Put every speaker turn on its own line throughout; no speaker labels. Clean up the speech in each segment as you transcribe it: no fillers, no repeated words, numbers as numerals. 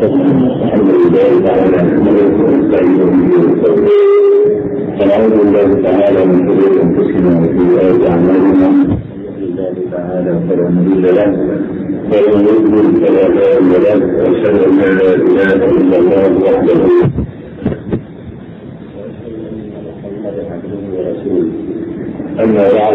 الحمد لله تعالى نحمده ونستعينه ونستغفره ونعوذ بالله تعالى من شرور انفسنا وسيئات اعمالنا الله تعالى فلا مضل له ومن يضلل فلا هادي له واشهد ان لا اله الا الله وحده أما بعد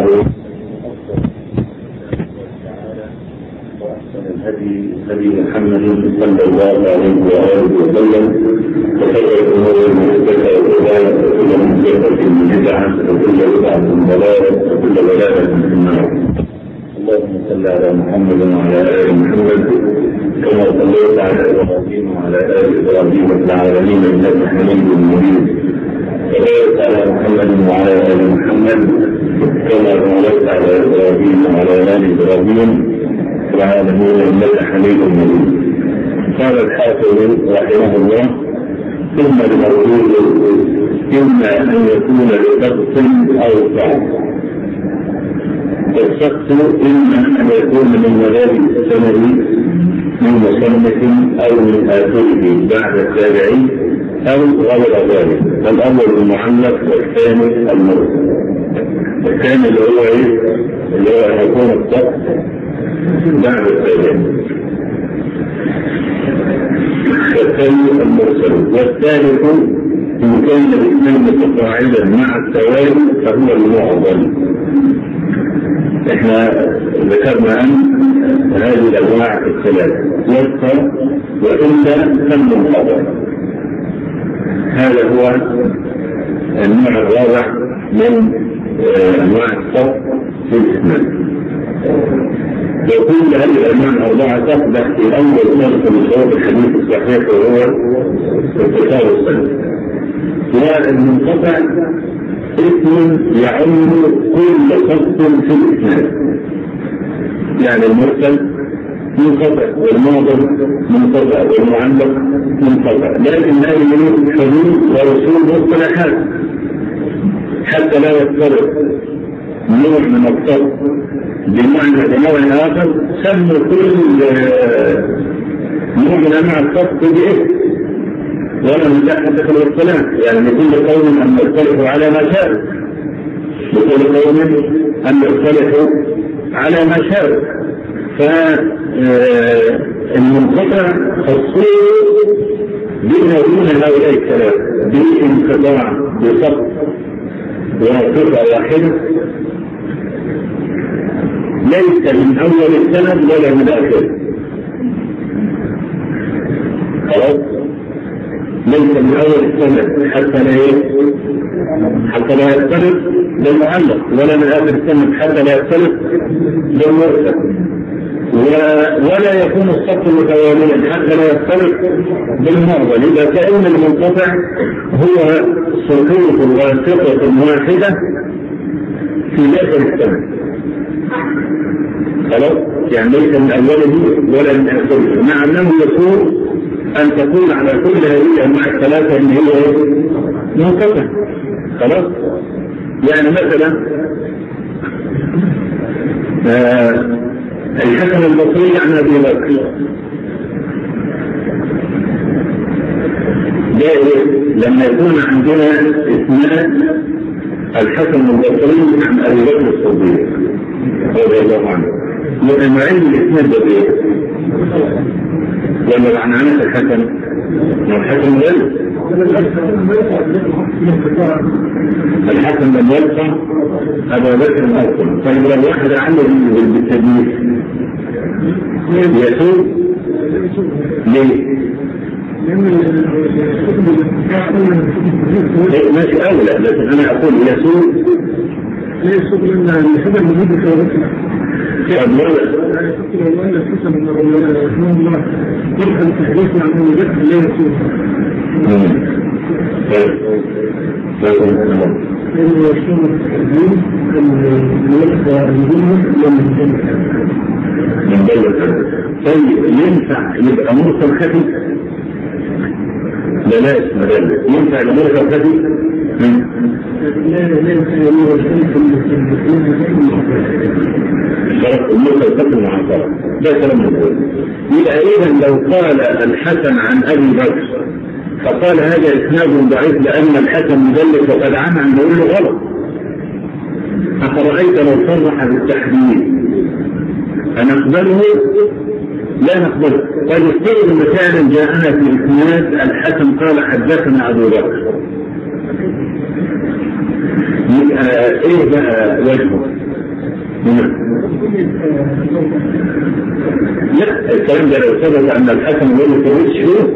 هدي محمد صلى الله عليه وآله وسلم وخير الأمور محدثاتها وكل محدثة بدعة وكل بدعة ضلالة وكل ضلالة في النار. اللهم صل على محمد وعلى آل محمد كما صليت على إبراهيم وعلى آل إبراهيم في العالمين إنك حميد مجيد. وبارك على محمد وعلى آل محمد كما باركت على إبراهيم وعلى آل إبراهيم في العالمين إنك حميد مجيد. قال الحافظ رحمه الله: ثم المولود إما أن يكون لشخص أو فعل. الشخص إما أن يكون من مبادئ السند من مصنف أو من آخره بعد التابعين أو غير ذلك. الأول المعلق والثاني المرسل. الثاني اللي هو هيكون الشخص بعد التابعين. الثاني المرسل. والثالث إن كان الاثنين متفاعلا مع التوالي فهو المعضل. احنا ذكرنا أن هذه الأنواع الثلاث يبقى وإلا فالمنقطع. هذا هو النوع الرابع من أنواع الصف في الإسلام. وكل هذه الأنواع الأربعة تصبح في أول شرط من شروط الحديث الصحيح وهو اتصال السند. والمنقطع اسم يعم كل خط في الإسلام. يعني المرسل منقطع والمعضل منقطع والمعلق منقطع، لكن هذه حدود ورسول مصطلحات حتى لا يفترق نوع من الصرف بمعنى بنوع آخر. سموا كل نوع من أنواع الصرف باسم ولا مساحة في الاصطلاح. يعني لكل قوم أن يختلفوا على ما شاءوا، لكل قوم أن يختلفوا على ما شاءوا. فالمنقطع خصوص بين هؤلاء الثلاث بانقطاع بسقط وقطع واحدة ليس من أول السند ولا من آخره. خلاص، ليس من أول السند حتى لا يختلف بالمعلق، ولا من آخر السند حتى لا يختلف بالمرسل، ولا يكون الصف متواليا حتى لا يختلف بالمعضل. إذا كان المنقطع هو سقوط واسطة واحدة في داخل السند. خلاص، يعني ليس من أوله ولا من آخره، مع أنه يكون أن تكون على كل هذه الأنواع الثلاثة أن هي منقطع. خلاص، يعني مثلا الحسن البصري عن أبي بكر لما يكون عندنا اسماء الحسن البصري عن أبي بكر الصديق رضي الله عنه، يبقى معين الاسناد ده ايه؟ ولا معنى الحسن؟ الحسن غير الحسن لم يلقى أبا بكر أصلا. طيب لو واحد عنده بالتدليس يسوء ليه؟ ماشي أولى، لكن أنا أقول يسوء
ليس من الحسن الموجود في وقتنا. يقول الحسن من رحمه الله يبقى التحديث عن الوجه لا يسوء. لأنه يشمل التحديث الوقت
من بلد. طيب ينفع يبقى مرسل خفي؟ لا اسم ذلك. ينفع المرسل خفي؟ شرط الموقع مع الطرف ده كلام مهم. يبقى إذا لو قال الحسن عن أبي بكر فقال هذا إسناد ضعيف لأن الحسن مدلس وقد عمى أن نقول له غلط، أفرأيت لو صرح بالتحديد أنقبله؟ لا نقبله. قد يفترض مثالا جاءنا في إسناد الحسن قال حدثنا أبو بكر، يبقى إيه بقى وجهه؟ لا الكلام ده لو ثبت أن الحسن يقول لك شو،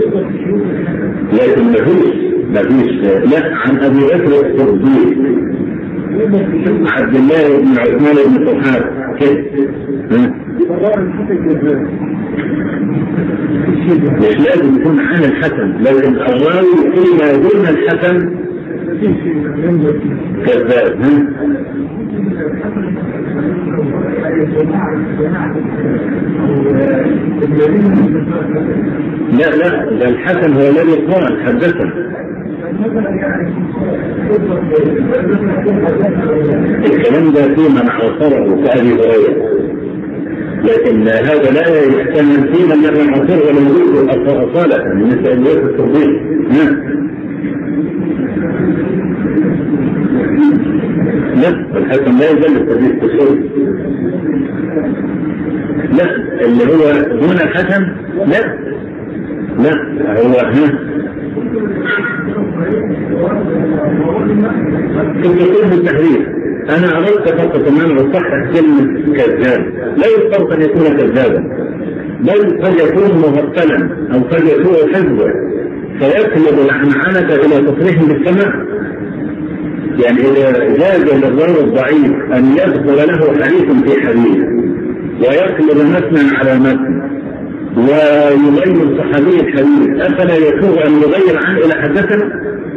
لكن مفيش لا عن أبي بكر الصديق عبد الله بن عثمان بن طلحة كده مش لازم يكون عن الحسن، لكن الراوي فيما دون الحسن كذاب. لا ده الحسن هو الذي قال حدثنا. الكلام ده فيه من عاصره كأبي هريرة، لكن هذا لا يحتمل فيه من لم يعاصره ولا يريد أصالة من مثل أبي الصديق. لا الحسن لا يزال التدريس بالصوت، لا اللي هو دون الحسن لا هو الدخول بالتحريف. أنا أردت فقط أن أنا أصحح كلمة كذاب، لا يشترط أن يكون كذابا، بل قد يكون مغفلا أو قد يكون حفظا فيقلب العنعنة إلى تصريح بالسماع. يعني إذا جاز للراوي الضعيف أن يذكر له حديث في حديث ويقلب متنا على متن ويغير صحابي الحديث، أفلا يسوغ أن يغير عنه إلى حدثنا؟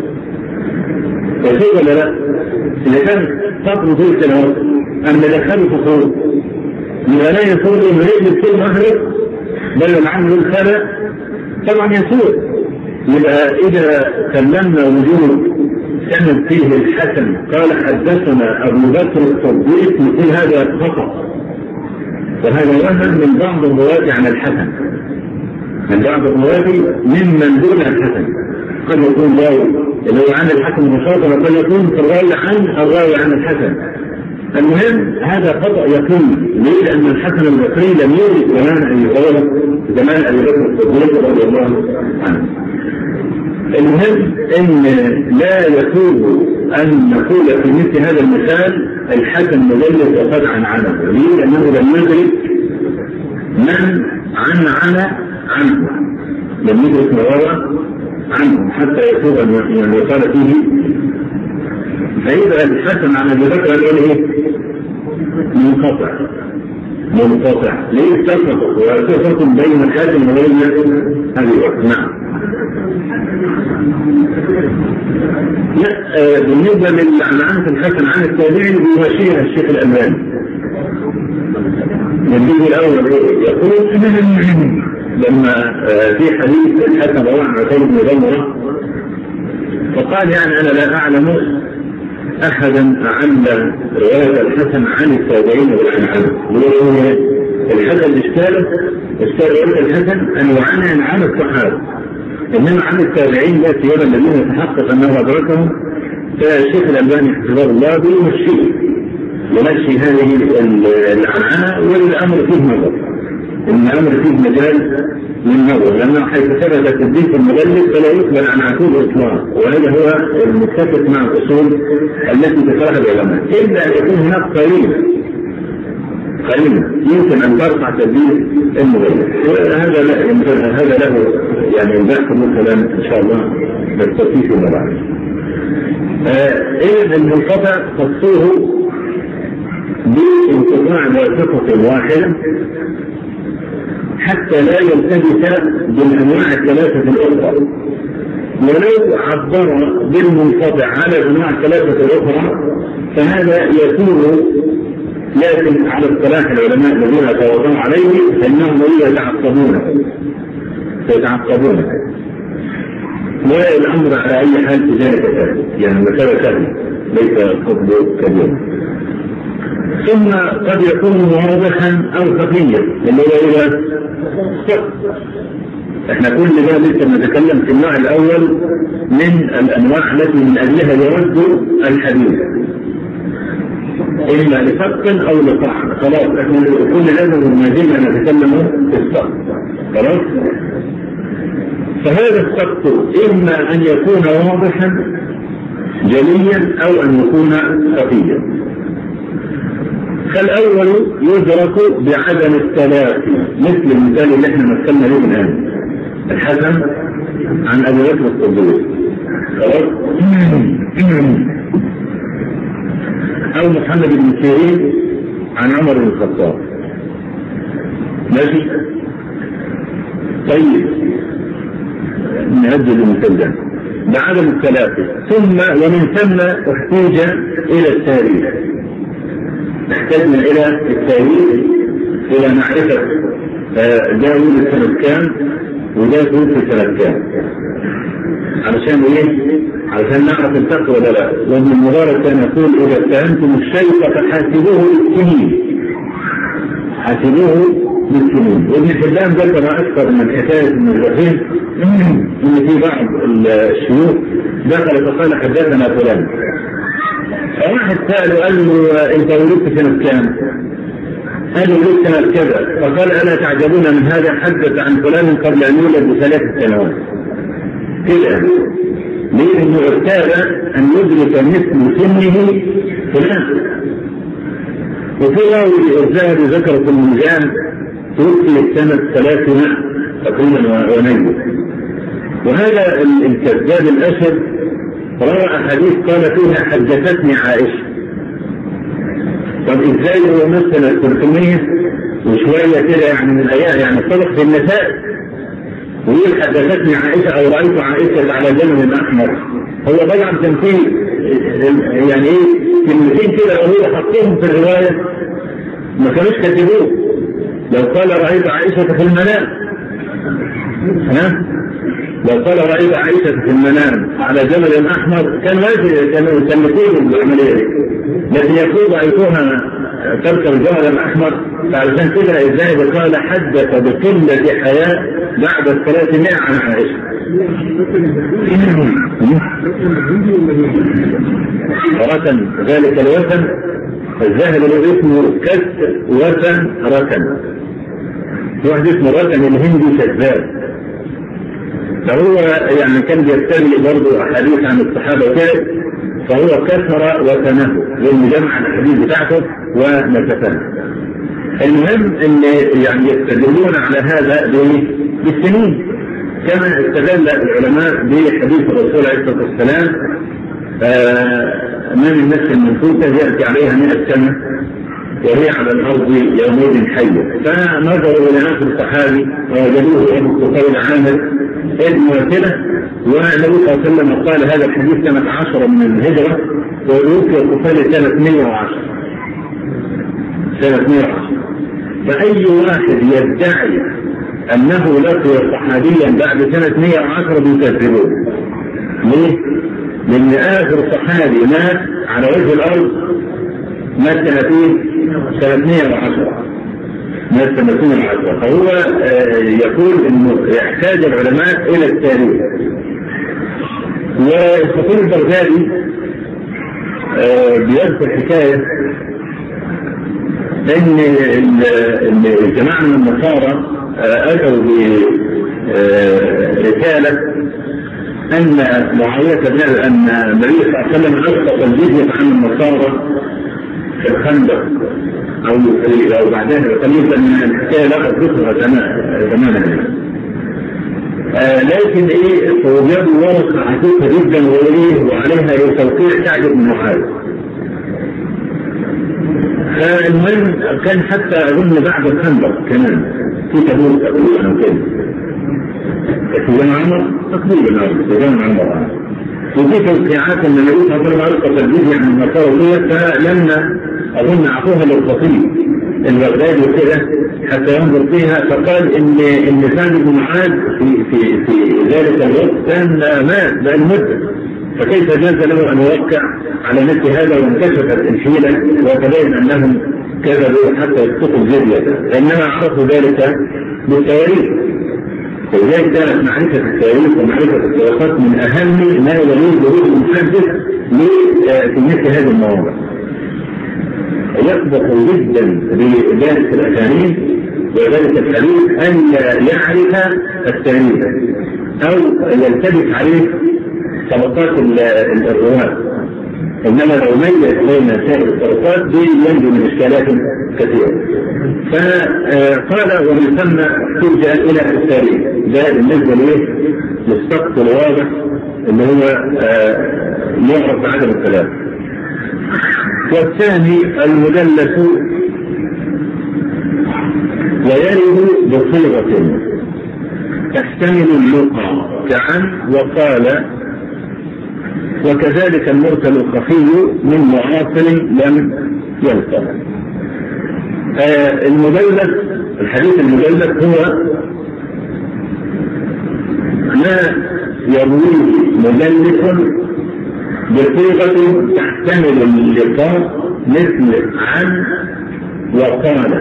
يسوغ ولا لا؟ إذا كان فقر طول سنوات أن دخلوا فخور يبقى لا يسوغ أن يجلس كل مهرب بل العمل الخلق طبعا يسوغ. يبقى إذا سلمنا وجود سند فيه الحسن قال حدثنا أبو بكر الصديق مثل هذا خطأ، وهذا وهم من بعض الرواة عن الحسن، من بعض الرواة ممن دون الحسن، قد يكون راوي اللي هو عن الحسن مباشرة وقد يكون في الراوي عن الراوي عن الحسن. المهم هذا خطأ يكون ليه؟ لأن الحسن البصري لم يولد زمان أبي بكر الصديق رضي الله عنه. المهم ان لا يسوغ ان نقول في مثل هذا المثال الحسن مدلس وقد عنعنه، ليه؟ لانه لم يدرك من عنه لم يدرك رواه عنه حتى يسوغ ان يقال فيه. فاذا الحسن عن ابي بكر قال ايه؟ منقطع. ليه استفرق وفرق بين الحسن وبين ابي بكر؟ نعم. لا بالنسبة للعنعنة الحسن عن التابعين بيمشيها الشيخ الألباني. الجزء الأول يقول لما في حديث الحسن رواه عن عتيبة بن غمرة فقال يعني أنا لا أعلم أحدا أعلم رواية الحسن عن التابعين بالعنعنة. الحسن اشتال رواية الحسن أن يعنعن عن الصحابة، إنما عن التابعين لا سيما الذين يتحقق أنه أدركهم. فالشيخ الألباني حفظه الله يمشي هذه العنعنة، والأمر فيه نظر، إن الأمر فيه مجال للنظر، لأنه حيث ثبت التدليس المدلس فلا يقبل عن عقول الإطلاق، وهذا هو المتفق مع الأصول التي ذكرها العلماء، إلا أن يكون هناك قرينة يمكن أن ترفع تدليس المدلس. هذا له يعني البحث مثلا إن شاء الله بالتفصيل فيما بعد. إذا المنقطع خصوه بانقطاع واسطة واحدة حتى لا يلتبس بالأنواع الثلاثة الأخرى، ولو عبر بالمنقطع على الأنواع الثلاثة الأخرى فهذا يكون، لكن على اصطلاح العلماء الذين توضعوا عليه فإنهم يتعقبون. والأمر على أي حال في ذلك سهل، يعني مسألة سهلة ليس قبله كبير. ثم قد يكون واضحا أو خفيا اللي هو إذا احنا كل ده لسه نتكلم في النوع الأول من الأنواع التي من أجلها يرد الحديث إما لسقط أو لطعن. خلاص احنا كل هذا ما زلنا نتكلم في السقط. خلاص. فهذا السقط إما أن يكون واضحا جليا أو أن يكون خفيا. فالأول يدرك بعدم التلافي مثل المثال اللي احنا مثلنا له الآن، الحسن عن أبي بكر الصديق أو محمد بن سيرين عن عمر بن الخطاب. ماشي؟ طيب نهدد المثال ده بعدم التلافي. ثم ومن ثم احتاج إلى التاريخ، احتاجنا إلى التاريخ إلى معرفة ده ولد سنة كام وده توفي سنة كام، علشان ايه؟ علشان نعرف الفرق ولا لا. وابن المبارك كان يقول إذا اتهمتم الشيخ فحاسبوه بالسنين، حاسبوه بالسنين. وابن حبان ذكر أكثر من حكاية من الرحيم إن في بعض الشيوخ دخل فقال حدثنا فلان، فواحد سأله قال له أنت ولدت سنة كام؟ قال له ولدت سنة كذا. فقال ألا تعجبون من هذا؟ حدث عن فلان قبل أن يولد ب3 سنوات. كده ليه؟ إنه ارتاب أن يدرك مثل سنه فلان. وفي راوي الذهبي ذكر في الميزان توفي سنة 300 تقريبا ونيل. وهذا الكذاب الأشد روى حديث قال فيها حدثتني عائشة. طب ازاي هو مثلا 300 وشوية كده يعني من الأيام، يعني صدق في النساء ويقول حدثتني عائشة أو رأيت عائشة على جمل أحمر؟ هو طبعا تمثيل يعني ايه كلمتين كده وهو حطيهم في الرواية ما كانوش كتبوه. لو قال رأيت عائشة في المنام، ها؟ لو قال رأيت عائشة في المنام على جمل أحمر كان ماشي، كانوا يسمكون بالعملية. لكن يقول رأيتها تركب الجمل الأحمر، فعلشان كده الذهبي قال حدث بقلة حياء بعد 300 عن عائشة. ركن ذلك الوثن، الذهب له اسمه كسر وثن ركن. في واحد اسمه ركن الهندي كذاب، فهو يعني كان بيستغل برضه احاديث عن الصحابه كده، فهو كسر وثنه لانه جمع الحديث بتاعته ونسفه. المهم ان يعني يستدلون على هذا بالسنين، كما استدل العلماء بحديث الرسول عليه الصلاه والسلام ما من نفس المنفوسه ياتي عليها 100 سنه وهي على الارض يومئذ حيه. فنظروا الى اخر الصحابي ووجدوه ابو الطفيل عامر ابن وكله، والنبي صلى الله عليه وسلم قال هذا الحديث سنه 10 من الهجره، ويوفي الطفيل سنه 110. فأي واحد يدعي أنه لقي صحابيا بعد سنة 110 بيكذبوه. ليه؟ لأن آخر صحابي مات على وجه الأرض مات سنة 110. مات سنة 110. فهو يقول أنه يحتاج العلماء إلى التاريخ. والخطيب البغدادي بيذكر حكاية ان الجماعه من النصارى اتوا برساله ان معاويه ان النبي صلى الله عليه وسلم اسقط الجزيه عن النصارى في الخندق او بعدها قليلا من الحكايه لا تذكرها تماما. لكن وجدوا ورقه عتيقه جدا وعليها توقيع تعجب من معاويه. فالمهم كان حتى أظن بعد الخندق كمان في تبوك تقريبا أو كده في جامع عمر تقريبا في جامع عمر، وفي توقيعات من النبي صلى الله عليه وسلم الجزية عن النصارى، فلما أظن أعطوها للخطيب البغدادي وكده حتى ينظر فيها، فقال إن سعد بن معاذ في ذلك الوقت كان مات بقى مدة، فكيف جاز له أن يوقع على مثل هذا؟ وانكشفت الحيلة وتبين أنهم كذبوا حتى يسقطوا الجزية، إنما عرفوا ذلك بالتواريخ. ولذلك كانت معرفة التواريخ ومعرفة السياقات من أهم ما يليه ظهور المحدث في مثل هذه المواضع. يسبق جدا بذلك الأسانيد وذلك الحديث أن يعرف التاريخ أو يلتبس عليه طبقات الرواة، إنما لو ميز بين سائر الطبقات دي ينجو من إشكالات كثيرة. فقال ومن ثم ترجع إلى التاريخ، ده بالنسبة له للسقط الواضح اللي هو يعرف بعدم الكلام. والثاني المدلس ويرد بصيغة تحتمل اللقاء كعن وقال، وكذلك المرسل الخفي من معاصر لم يلقى. المدلس، الحديث المدلس هو ما يرويه مدلس بصيغة تحتمل اللقاء مثل عن وقال،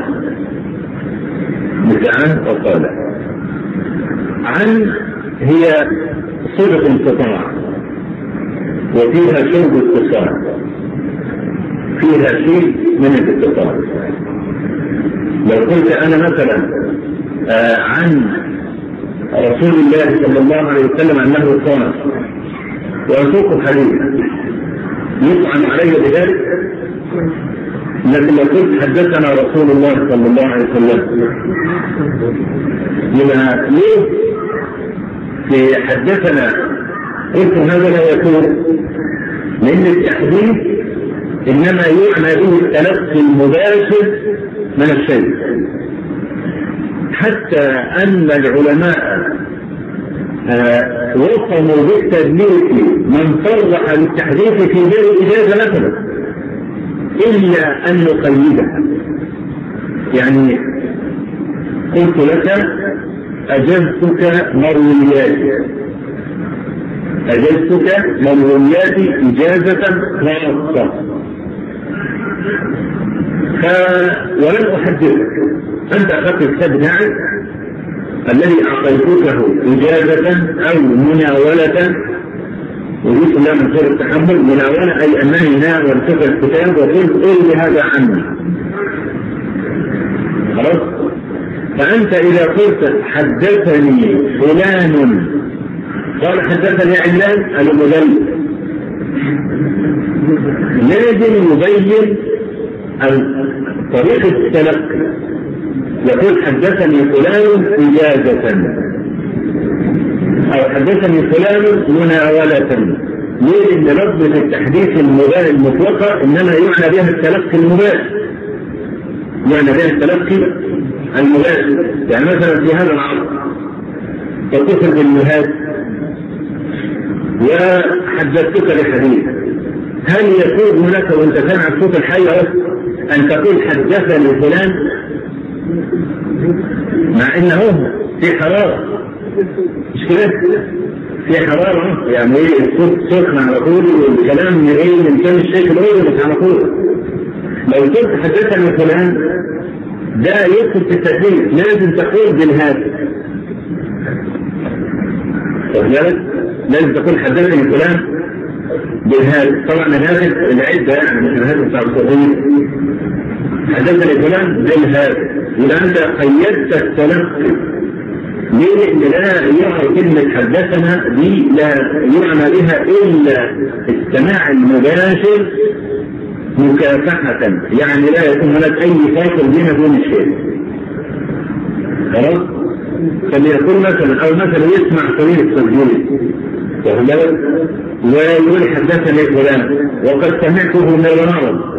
مثل عن وقال. عن هي صيغة انقطاع وفيها شرب اتصال، فيها شيء من الاتصال. لو قلت أنا مثلا عن رسول الله صلى الله عليه وسلم أنه قال وأسوق حديث يطعن علي بذلك، لكن لو قلت حدثنا رسول الله صلى الله عليه وسلم لما ليه في حدثنا قلت هذا لا يكون، لأن التحديث إنما يعنى به التلقي المباشر من الشيء، حتى أن العلماء وصلوا بالتدليس من صرح بالتحديث في غير إجازة مثلا، إلا أن نقيدها. يعني قلت لك أجزتك مروياتي، أجزتك مروياتي إجازة خاصة، ولم أحدثك، أنت أخذت الكتاب بتاعك الذي أعطيتكه إجازة أو مناولة، وجدت الله من خير التحمل، مناولة أي أنني ناولتك الكتاب وقلت إيه هذا عني، خلاص؟ فأنت إذا قلت حدثني فلان قال حدثني علان المدلس، لازم يبين طريقة التلقي، يقول حدثني فلان إجازة أو حدثني فلان مناولة. ليه؟ إن لفظة التحديث المطلقة إنما يعنى بها التلقي المباشر، يعنى بها التلقي المباشر. يعني مثلا في هذا العصر تتصل بالمهاد وحدثتك لحديث، هل يكون لك وانت سامع الصوت الحي أن تقول حدثني فلان، مع انه في حرارة، مش كده؟ في حرارة، يعني ايه الصوت سخن على طول والكلام يغير من كان الشيخ الأول مش على طول. لو قلت حدثني فلان ده يدخل في التدليس، لازم تقول بالهاتف، لازم تقول حدثني فلان بالهاتف. طبعا الهاتف العدة يعني مش الهاتف بتاع الصغير، حدثني فلان بالهاتف، إذا أنت قيدت التلقي. ليه؟ لأن لا يعرف كلمة حدثنا دي لا يعنى بها إلا السماع المباشر مكافحة، يعني لا يكون هناك أي فاصل بين دون الشيء، خلاص؟ فليكون مثلا أو مثلا يسمع طريق التسجيل ويقول حدثني فلان وقد سمعته مرارا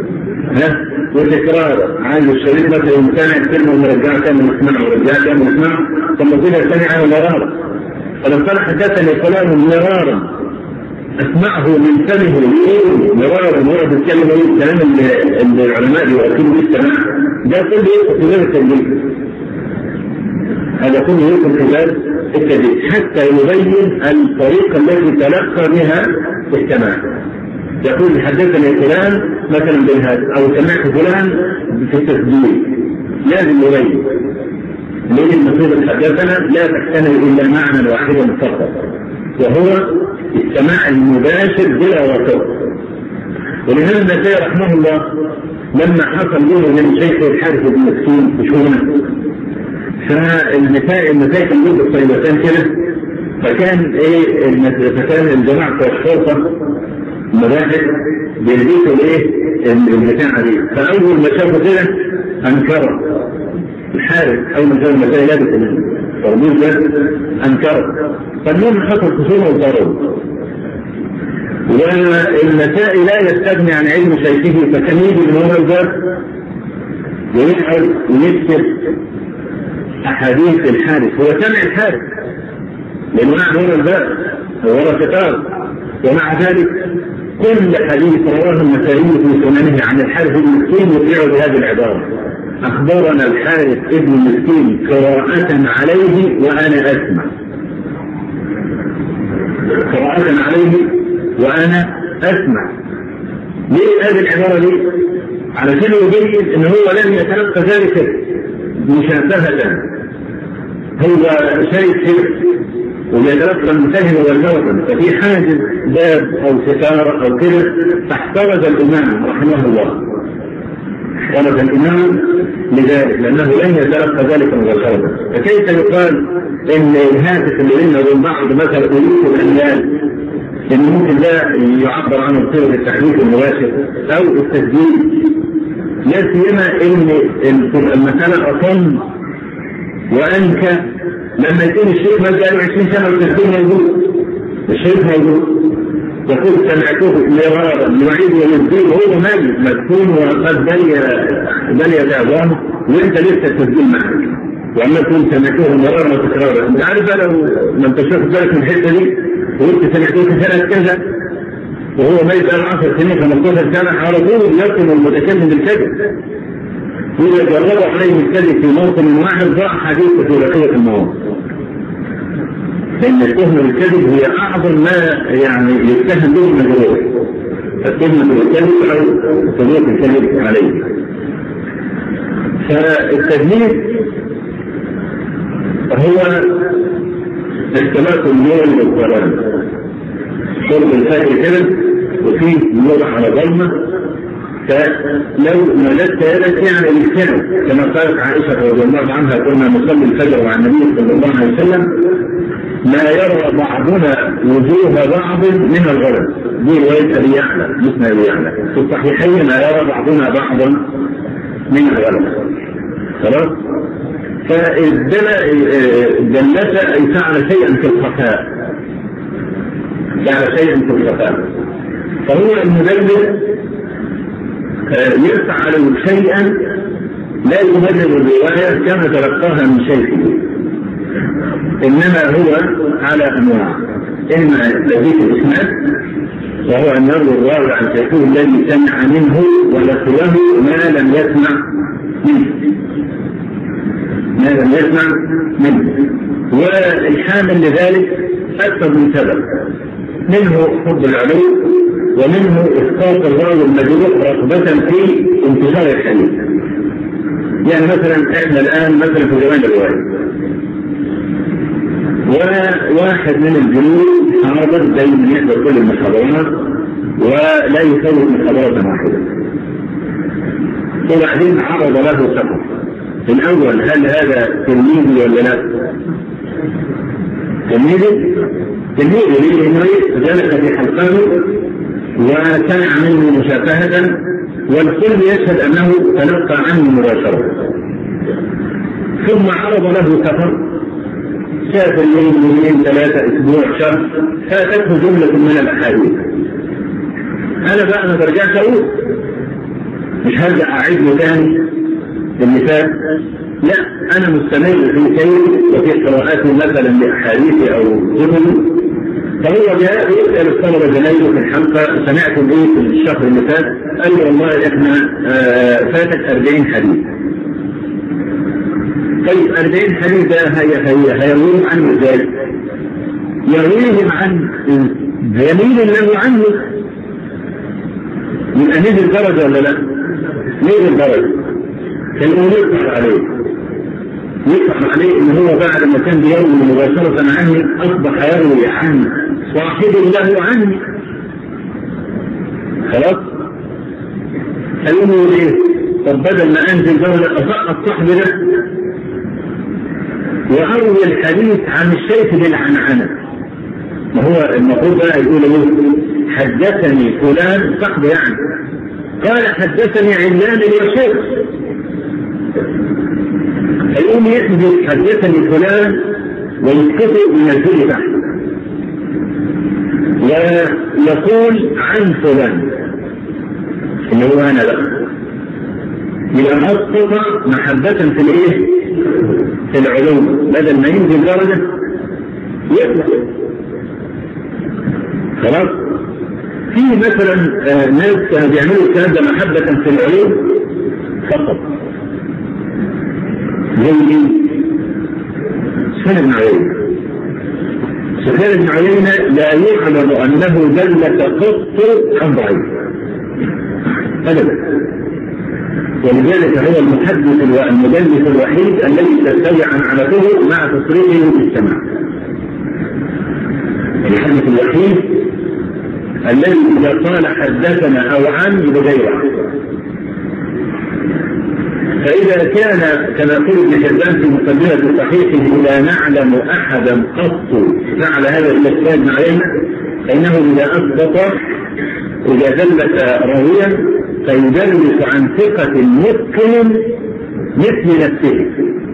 وتكرار، عايز الشريك مثلا يمتنع الكلمة ونرجع كامل نسمعه ورجع كامل نسمعه ثم كده سمعه مرارا. فلو كان حدثني فلان مرارا اسمعه من فمه يقول مرارا الكلمه دي، الكلام اللي العلماء بيؤكدوا به السماع، ده كله يدخل في باب التدليس. هذا كله يدخل في باب التدليس حتى يبين الطريقه التي تلقى بها السماع. يقول حدثني فلان مثلا بالهاتف او سمعت فلان في التسجيل، لازم يبين ليه المفروض حدثنا لا تحتمل الا معنى واحدا فقط، وهو السماع المباشر بلا واسطه. ولهذا النسائي رحمه الله لما حصل له من شيخ الحارث بن مسكين بشؤونه، فالنسائي كان له الطيبتان كده، فكان فكان الجماعه بتوع الشرطه المباحث بيلبسوا البتاعه دي، فاول ما شافوا كده انكروا الحارث، اول ما شافوا النسائي لابس الطربوش ده انكروا، فالنوم حصل خصومه وطرد. والنسائي لا يستغني عن علم شيخه، فكان يجي من ورا الباب ويقعد ويكتب احاديث الحارث، هو سمع الحارث لانه قاعد ورا الباب ورا ستار، ومع ذلك كل حديث رواه النسائي في سننه عن الحارث بن مسكين يطيع بهذه العباره: اخبرنا الحارث ابن مسكين قراءة عليه وانا اسمع. قراءة عليه وانا اسمع. ليه هذه العباره دي؟ علشان يبين ان هو لم يتلقى ذلك مشابهة، هو شيء سر ويتلقى المساهم والموطن، ففي حاجز باب او ستاره او كده، فاحترز الامام رحمه الله، احترز الامام لذلك لانه لن يتلقى ذلك مباشرة. فكيف يقال ان الهاتف اللي بيننا وبين بعض مثلا الوف الانيال ان ممكن ده يعبر عنه بصيغه التحديث المباشر او التسجيل، لا سيما ان المساله اصم وانكى لما يكون الشيخ ما قالوا 20 سنه والتسجيل موجود، الشيخ موجود يقول سمعته مرارا يعيد ويزيد وهو ميت مدفون وقد بلي بعظامه وانت لسه التسجيل معك، واما تكون سمعته مرارا وتكرارا. انت عارف لو ما انت شايف بالك من الحته دي وانت سمعته في سنه كذا وهو ميت بقى 10 سنين 15 سنه، على طول يصل المتكلم بالكذب. إذا جربوا عليه الكذب في موطن واحد ضاع حديثه في بقية المواطن. لأن التهمة بالكذب هي أعظم ما يعني يتهم به المجروح، التهمة بالكذب أو صدوق الكذب عليه. فالتدليس هو التماثل اليوم بالقرآن، شرب الفجر كده وفيه نور على ظلمة، فلو مددت يدك يعني الكلام كما قالت عائشة رضي الله عنها: كنا نصلي الفجر مع النبي صلى الله عليه وسلم ما يرى بعضنا وجوه بعض من الغرب. دي رواية أبي يعلى مسند أبي يعلى في الصحيحين: ما يرى بعضنا بعضا من الغرب. خلاص؟ فالدلة أي فعل شيئا في الخفاء، فعل شيئا في الخفاء. فهو المدلل يفعل شيئا لا يبلغ الرواية كما تلقاها من شيخه، إنما هو على أنواع: إما تثبيت الإسناد وهو أن يروي الراوي عن شيخه الذي سمع منه ولقيه ما لم يسمع منه، والحامل لذلك أكثر من سبب، منه حب العلو، ومنه إسقاط الراوي المجروح رغبة في انتشار الحديث. يعني مثلا احنا الآن مثلا في زمان الرواية وواحد من الجنود حاضر دايما يحضر كل المحاضرات ولا يفوت محاضرة واحدة، وبعدين عرض له سفر. في الأول هل هذا تلميذي ولا لا؟ تلميذي لأنه جلس في حلقانه وسمع منه مشافهة والكل يشهد أنه تلقى عنه مباشرة. ثم عرض له سفر، سافر يومين 3 أسبوع شهر، فاتته جملة من الأحاديث. أنا بقى ما برجعش أقول، مش هرجع أعيد له ثاني المثال، لا، أنا مستمر في سير وفي قراءات مثلا لأحاديث أو كتب، فهو جاء يسأل الطلبة زمايله في الحلقة سمعتم ايه في الشهر اللي فات؟ قال له والله احنا فاتك 40 حديث. طيب 40 حديث ده هيرويهم عنه ازاي؟ يرويهم عن زميل له عنه، يبقى نزل درجة ولا لا؟ نزل درجة. فالأمور يصح عليه ان هو بعد ما كان بيروي مباشرة عني اصبح يروي عن صاحب له عني. خلاص؟ قالوا ايه؟ طب بدل ما انزل درجة اسقط صاحبي ده واروي الحديث عن الشيخ بالعنعنة. ما هو المفروض بقى يقول ايه؟ حدثني فلان صاحبه يعني قال حدثني علان الشيخ، اليوم يثبت حدثني فلان ويسكت وينزل تحت ويقول عن فلان اللي هو انا بقى، يبقى اسقط محبة في الايه؟ في العلوم، بدل ما ينزل درجة يطلع. خلاص؟ في مثلا ناس كانوا بيعملوا الكلام ده محبة في العلوم فقط، زي سفيان بن عيينة. سفيان بن عيينة لا يعلم أنه دلت قط عن ضعيف أبدا، ولذلك هو المحدث والمدلس الوحيد الذي تستوي عنعنته مع تصريحه بالسماع. المحدث الوحيد الذي إذا قال حدثنا أو عن بغيره. فإذا كان كما يقول ابن حبان في مقدمة صحيحه لا نعلم أحدا قط فعل هذا الإسناد معنا، فإنه إذا أثبت إذا دلت راويا فيدلس عن ثقة متقن مثل نفسه.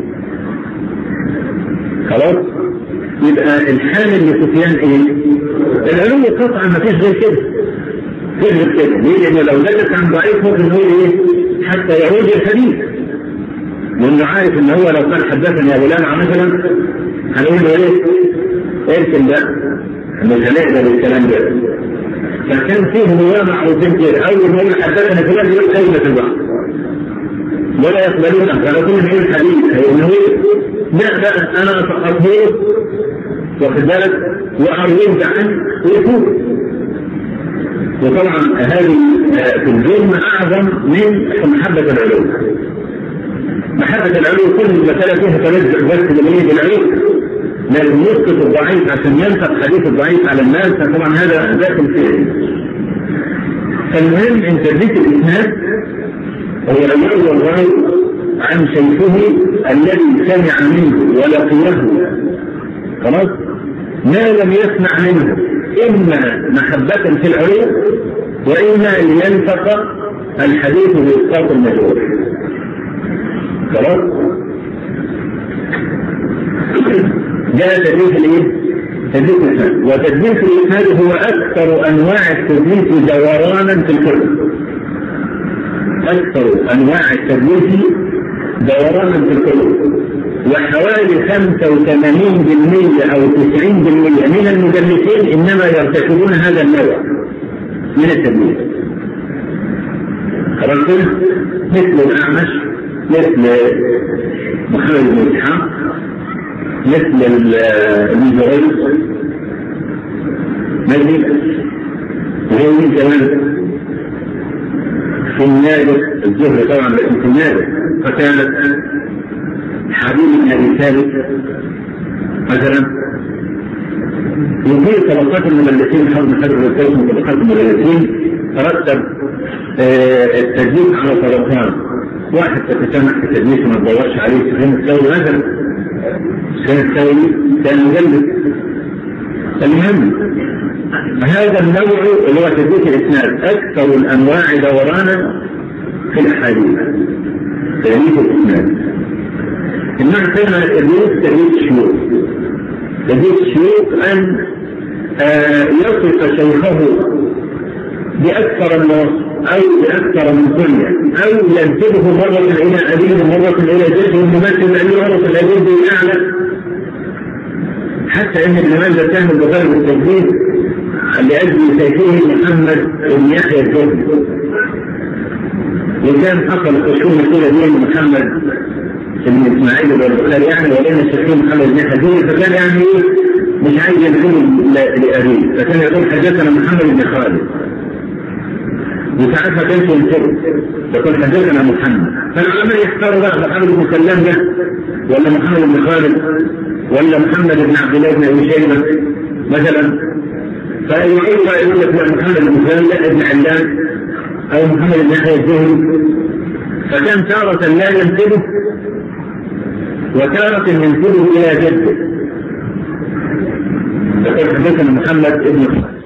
خلاص؟ يبقى الحامل لسفيان ايه؟ العلوم قطعا ما فيش غير كده. فيش غير كده، ليه؟ لأنه لو دلت عن ضعيف ممكن نقول ايه؟ حتى يعود الحديث. لأنه عارف ان هو لو كان حدثني يا فلان مثلا هنقول له ايه؟ ارسل ده مش هنقدر الكلام ده. فكان فيه نواه معروفين كده، اول ما يقول حدثني فلان يقول كلمة البحر ولا يقبلون أنه كل من الحديث انه لا بقى انا اتقبله واخد بالك وارويه عنه ويفوت. وطبعا هذه في الجرم اعظم من محبة العلوم. محبة العلوم كل المسألة فيها تنزع بس لمية العلوم، لازم يسقط الضعيف عشان ينفق حديث الضعيف على الناس، فطبعا هذا داخل فيه. فالمهم ان تثبيت الاسناد هو لو يروى الراوي عن شيخه الذي سمع منه ولقيه خلاص ما لم يسمع منه، اما محبة في العلوم واما لينفق الحديث باسقاط المجهول. خلاص؟ جاء تدليس الايه؟ تدليس الاسناد، وتدليس الاسناد هو اكثر انواع التدليس دورانا في الكتب. اكثر انواع التدليس دورانا في الكتب، وحوالي 85% او 90% من المدلسين انما يرتكبون هذا النوع من التدليس. خلاص؟ مثل الاعمش، مثل محمد بن اسحاق، مثل ابن جريج، مجد غير كمان في النادر الزهري طبعا في النادر، فكانت حبيب بن ابي ثابت مثلا. وفي طبقات المدلسين حرب حجر الكوثر من طبقات المدلسين ترتب التدليس على طبقات. واحد تتسامح في التدليس وما تدورش عليه، سفيان الثوري مثلا. سفيان الثوري كان مدلس. المهم هذا النوع اللي هو تدليس الاسناد اكثر الانواع دورانا في الاحاديث. تدليس الاسناد النوع الثاني من التدليس تدليس الشيوخ. تدليس الشيوخ ان يصف شيخه باكثر من وصف او باكثر من كنية، او ينسبه مرة الى ابيه ومرة الى جده وممثل اليه مرة الى جده الاعلى، حتى ان ابن ماجه كان البخاري بالتجديد لأجل سيفه محمد بن يحيى الزهري، وكان حصل خصومة كده بين محمد بن اسماعيل والبخاري يعني وبين الشيخ محمد بن يحيى الزهري، فكان يعني مش عايز يدخل لأبيه، فكان يقول حدثنا محمد بن خالد، وساعات ما كانش ينسب يقول حدثنا محمد. فالعلماء يختاروا بقى محمد بن سلام ده ولا محمد بن خالد ولا محمد بن عبد الله بن ابي شيبه مثلا، فيعيد بقى يقول لك لا محمد بن سلام لا ابن علان او محمد بن يحيى الزهري، فكان تارة لا ينسبه وتارة ينسبه الى جده، يقول حدثنا محمد بن خالد.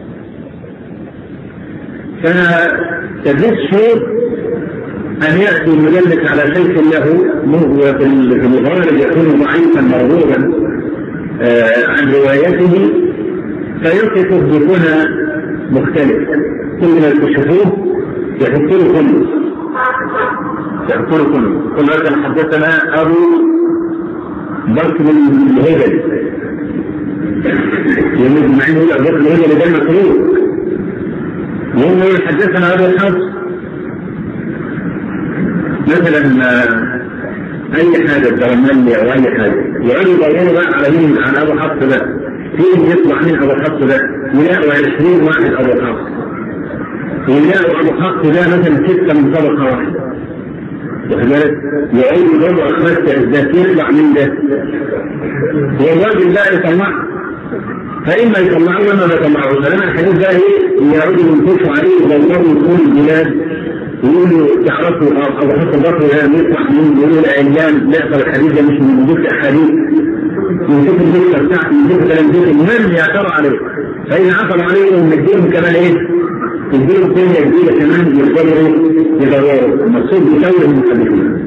فتدريس شيء أن يأتي المدلس على شيء له في الغالب يكون ضعيفا مرغوبا عن روايته فيصفه بكنى مختلف، كل ما يكشفوه يحطوا كله كل هذا. حدثنا أبو بكر الهجري يقول مع أنه أبو بكر الهجري ده مخلوق، وهو حدثنا أبو حفص مثلا أي حاجة ترملي أو أي حاجة يعرض يدور بقى على مين عن أبو حفص ده، فين يطلع من أبو حفص ده يلاقوا 20 واحد أبو حفص، ويلاقوا أبو حفص ده مثلا 6 من طبقة واحدة، واخد بالك؟ يعيد يدور على 5 أسداد يطلع من ده، والراجل بقى يطلع، فإما يطلعوا وإما ما يطلعوا. فلما الحديث ده يعودوا ينكشوا عليه ويضربوا كل البلاد يقولوا تعرفوا أو حتى البطل يطلع من يقولوا الأعلام لا الحديث ده مش من وجود أحاديث، يشوف الذكر بتاعته يشوف كلام ذكر من يعترض عليه، فإذا عثروا عليه ومديهم كمان إيه؟ يديهم كلمة جديدة كمان يقدروا المقصود بتوله المحدثين.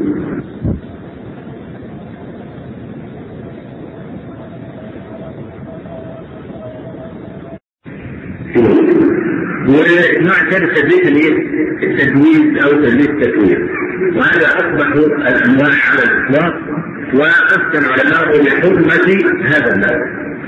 ونوع ثالث تدليس التجويز او تدليس التكوير، وهذا اصبح الانواع على الاطلاق، وافتى العلماء بحرمه هذا النوع.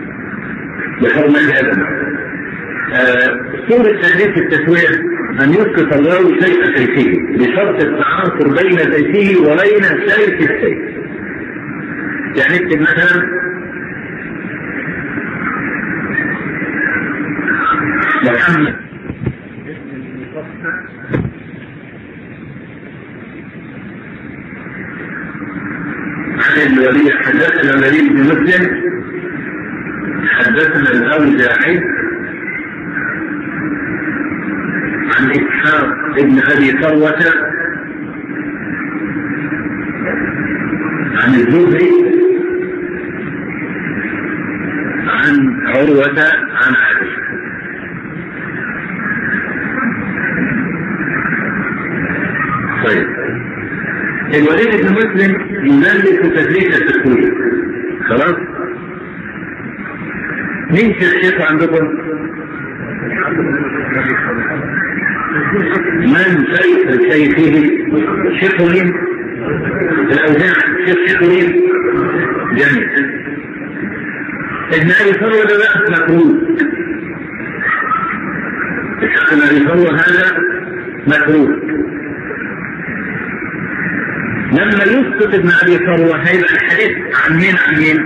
صورة تدليس التسوية ان يسقط الراوي شيء سيفه بشرط التعاصر بين سيفه وبين سيف السيف. يعني اكتب مثلا محمد عن الوليد حدثنا الوليد بن مسلم حدثنا الأوزاعي عن إسحاق بن أبي ثروة عن الزهري عن عروة عن عائشة. طيب الوليد بن مسلم يدلس تدليس التسوية، خلاص؟ مين شيخ عندكم؟ من شيخه؟ شيخ مين؟ الأوزاعي. شيخ مين؟ جميل. ابن أبي ثروة ده بقى مكروه. ابن أبي ثروة هذا مكروه. لما يسقط ابن أبي ثروة هيبقى الحديث عن مين؟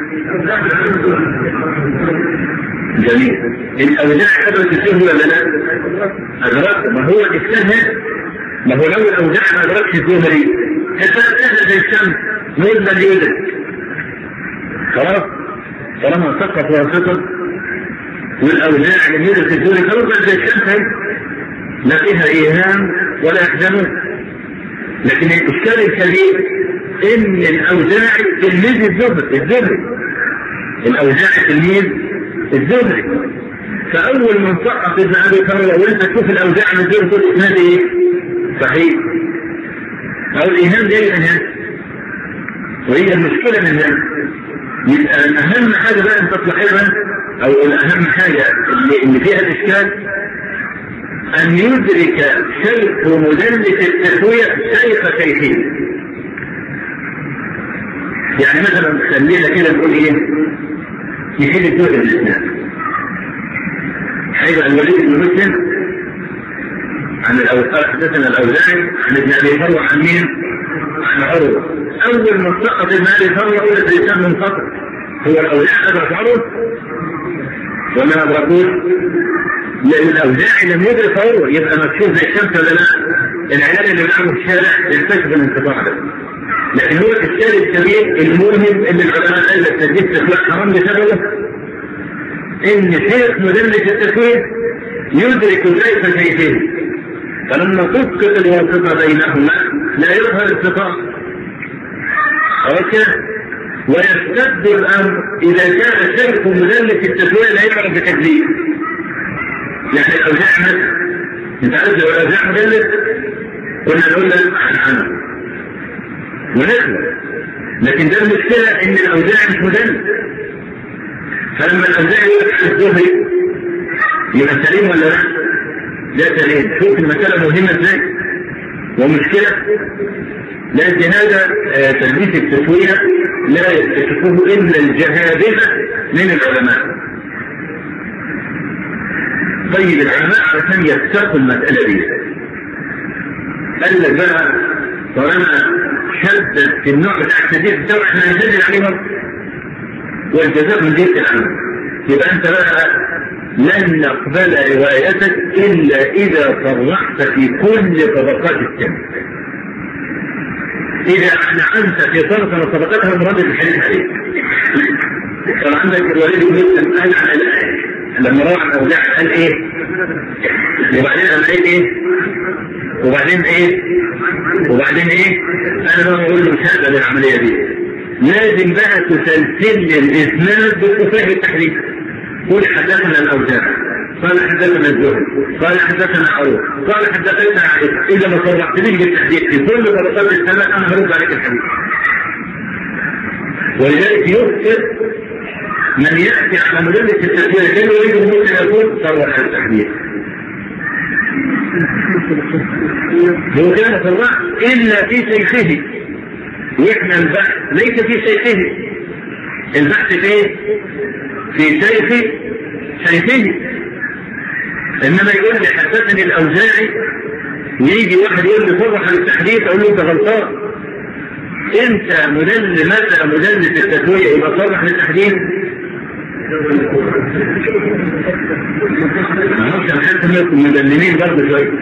جميل. الأوزاعي أدرك الزهري ولا لا؟ أدرك. ما هو اجتهد، ما هو لو الأوزاعي ما أدركش الزهري كان زي الشمس مولد يدرك، خلاص؟ طالما سقط وسقط والأوزاعي لم يدرك الزهري خلاص زي الشمس، لا فيها إيهام ولا يحزنون. لكن الإشكال الكبير إن الأوزاعي تلميذ الزهري، الأوزاعي تلميذ الزهري، فأول من سقط ابن أبي ثروة وأنت تشوف الأوزاعي من الزهري تقول إسناد إيه؟ صحيح. أو الإيهام جاي من هنا، وهي المشكلة من هنا. يبقى أهم حاجة بقى أنت تلاحظها، أو الأهم حاجة اللي فيها الإشكال أن يدرك شيخ مدلس التسوية شيخ شيخين. يعني مثلا خلينا كده نقول إيه؟ يشيل الجهد الإسلام. حيث الوليد بن مسلم عن حدثنا الأوزاعي عن ابن أبي فروة عن مين؟ عن عروة. أول من سقط ابن أبي فروة إلى الإسلام من سقط هو الأوزاعي أدرك عروة وما أدركوه، لأن الأوزاعي لم يدرك عروة، يبقى مكشوف زي الشمس ولا لا؟ العيال اللي بيلعبوا في الشارع يكتشف الانقطاع ده. لكن هو الإشكال الكبير المهم اللي العلماء قال لك تجديد التكوين حرام بسببه إن شيخ مدرس التكوين يدرك كيف شيخه، فلما تسقط الواسطة بينهما لا يظهر الانقطاع. ويشتد الأمر إذا كان شيخ مدرس التكوين لا يعرف بتكليف. يعني الأوزاعي مثلا أنت عارف لو الأوزاعي مدرس كنا نقول لك عنه ونخلص، لكن ده المشكلة إن الأوزاعي مش مدرس. فلما الأوزاعي يقول عن الزهري يبقى سليم ولا لا؟ لا سليم. شوف المسألة مهمة ازاي ومشكلة. لأن هذا تلبيس التسوية لا يكتشفه إلا الجهابذة من العلماء. طيب العلماء عشان يتقوا المسألة دي قال لك بقى طالما شدد في النوع بتاع التدريس بتاعه احنا هنشدد عليهم والجزاء من جهة العمل. يبقى انت بقى لن نقبل روايتك الا اذا صرحت في كل طبقات السن. اذا اعنعنت في طرف من طبقاتها المراد الحديث عليك. كان عندك الوليد بن مسلم قال على الايه لما روى عن الاوزاعي قال ايه؟ وبعدين قال ايه؟ وبعدين ايه؟ انا بقى بقول له مش هقبل العمليه دي. لازم بقى تسلسل الاسناد بالصحيح التحريف. قول حدثنا الاوزاعي قال حدثنا الزهري قال حدثنا عروة قال حدثنا عائشة. اذا ما صرحتنيش بالتحديث في كل طبقات السنه انا هرد عليك الحديث. ولذلك يخطئ من ياتي على مدرس التسويه كانه يريد ممكن يكون صرح التحديث. لو كان صرح الا في شيخه، واحنا البحث ليس في شيخه، البحث في شيخه. انما يقول لي حدثني الاوزاعي ويجي واحد يقول لي صرح بالتحديث اقول له انت غلطان. انت مدلس التسويه يبقى صرح بالتحديث. معرفش انا حاسس انكم مدللين برضه شويه.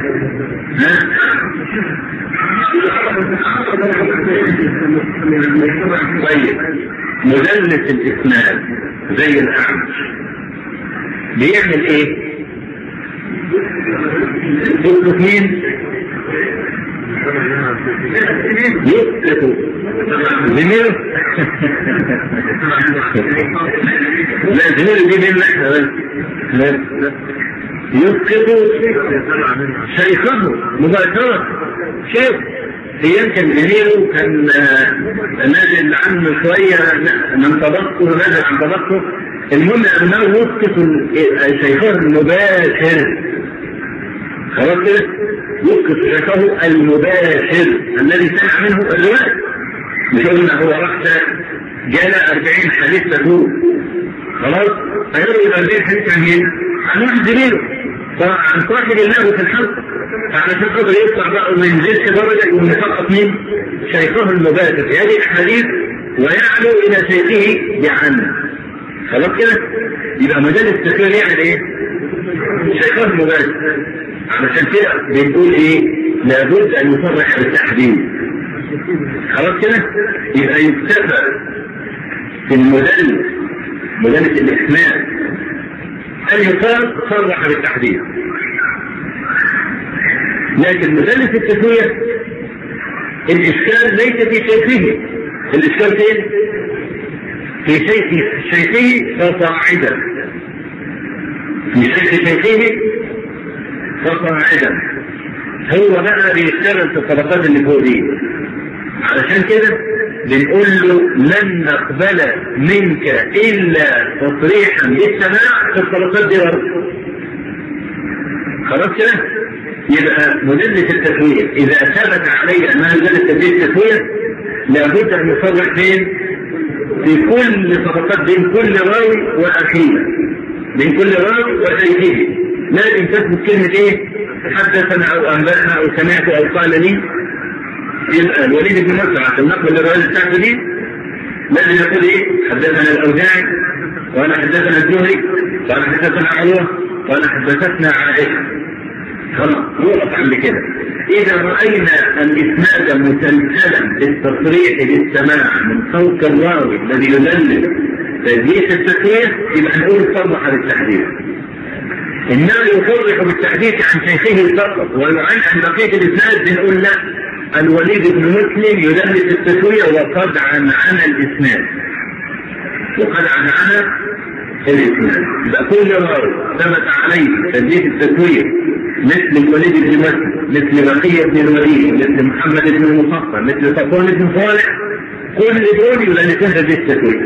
طيب مدلس الاسناد زي الاعمش بيعمل ايه؟ يسقط مين؟ يسقط زميله. لا زميله دي بين احنا بس. يسقط شيخه مباشرة. شيخ ايام كان زميله كان نازل عنه شوية من طبقته ونازل عن طبقته. المهم انه يسقط شيخه المباشر. خلاص كده يسقط شيخه المباشر الذي سمع منه الرواية. مش قلنا هو راح جاء 40 حديث تدور خلاص فيروي 40 حديث عن مين؟ عن واحد زميله عن صاحب الله في الحلقة. فعلشان خاطر يطلع بقى وما ينزلش درجة يقوم يسقط مين؟ شيخه المباشر في هذه الأحاديث ويعلو إلى شيخه بعنه. خلاص كده يبقى مجال التسوية يعمل ايه؟ شيخه المباشر. علشان كده بنقول ايه؟ لابد ان يصرح بالتحديد. خلاص كده يبقى يكتفى في مدلس الاسناد ان يقال صرح بالتحديد. لكن مدلس التسوية الاشكال ليس في شيخه. الاشكال فين؟ في شيخه فصاعدا. في شيخه فصاعدا. هو بقى بيشتغل في الطبقات اللي فوق دي. علشان كده بنقول له لن نقبل منك الا تصريحا بالسماع في الطبقات دي برضه. خلاص كده يبقى مدلس التسوية اذا ثبت عليه انها مدلس التسوية لابد ان يصرح فين؟ في كل طبقات بين كل راوي واخيه، بين كل راوي وشيخه لازم تثبت كلمه ايه؟ حدثنا او انبانا او سمعت او قال لي. يبقى الوليد بن مسلم عشان نقبل الروايه بتاعته دي لازم يقول ايه؟ حدثنا الاوزاعي، وانا حدثنا الزهري، وانا حدثنا عروه، وانا حدثتنا عائشه. خلاص نقف عند كده. اذا راينا الاسناد مسلسلا بالتصريح بالسماع من صوت الراوي الذي يدلل تدليس التسويه يبقى نقول صرح بالتحديث. انما يصرح بالتحديث عن شيخه فقط وعن بقيه الاسناد بنقول لا، الوليد بن مسلم يدلس التسويه وقد عن الاسناد، وقد عن الاسناد. يبقى كل راوي ثبت عليه تدليس التسويه مثل الوليد بن مسلم، مثل بقيه بن الوليد، مثل محمد بن المصطفى، مثل صفوان بن صالح، كل دول يدلسون تدليس التسويه.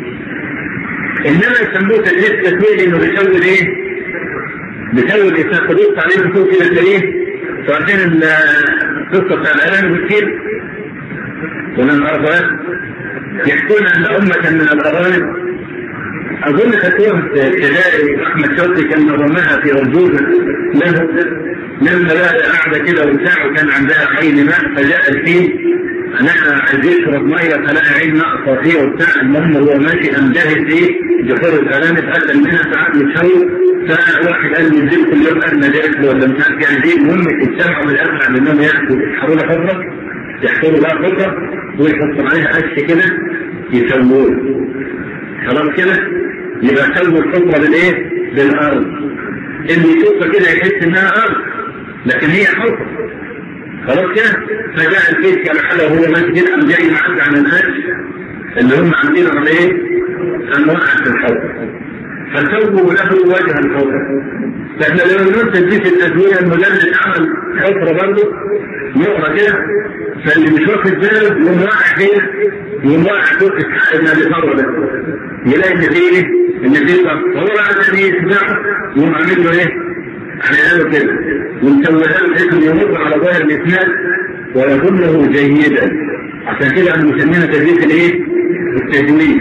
انما يسموه تدليس التسويه لانه بيسوي ايه؟ بيسوي الاسناد. قدوس عليه بصوت الى الدليل. فعشان القصه بتاع الاعلام بالكيل ولا الارض يحكون ان امه من الارانب، اظن خدتوها في ابتدائي، احمد شوقي كان رماها في ارجوزه له لما لقى قاعده كده وبتاع وكان عندها عين ماء فجاء الفيل انا عايز يشرب ميه فلقى عين ماء صافيه وبتاع. المهم هو ماشي قام جاهز ايه؟ جحور الارانب قتل منها ساعات متشوق. فواحد قال لي نزل كل يوم ارنب ياكل ولا مش عارف يعني ايه. المهم اجتمعوا بالاخر على انهم يحطوا له حفره، يحطوا بقى حفره ويحطوا عليها قش كده يسووه. خلاص كده يبقى سووا الحفره بالايه؟ بالارض. اللي يشوفها كده يحس انها ارض لكن هي حفره. خلاص كده فجاء الفيل كان حاله وهو ماشي كده قام جاي معدي عن القش اللي هم عاملينه على ايه؟ قام وقع في الحفره فسووا له وجه الحفره. فاحنا لما بنقول تدليس التسويه المدرس عمل حفره برضه يقرا كده، فاللي مش واخد باله يقوم واقع كده، يقوم واقع فوق اسحاق ابن ابي طلحه ده يلاقي ان في ايه؟ ان في صف فهو بعد ان يسمعه يقوم عامل له ايه؟ عامل له كده ومسويها له بحيث انه يمر على ظاهر الاسناد ويظنه جيدا. عشان كده احنا مسمينها تدليس الايه؟ التجويد.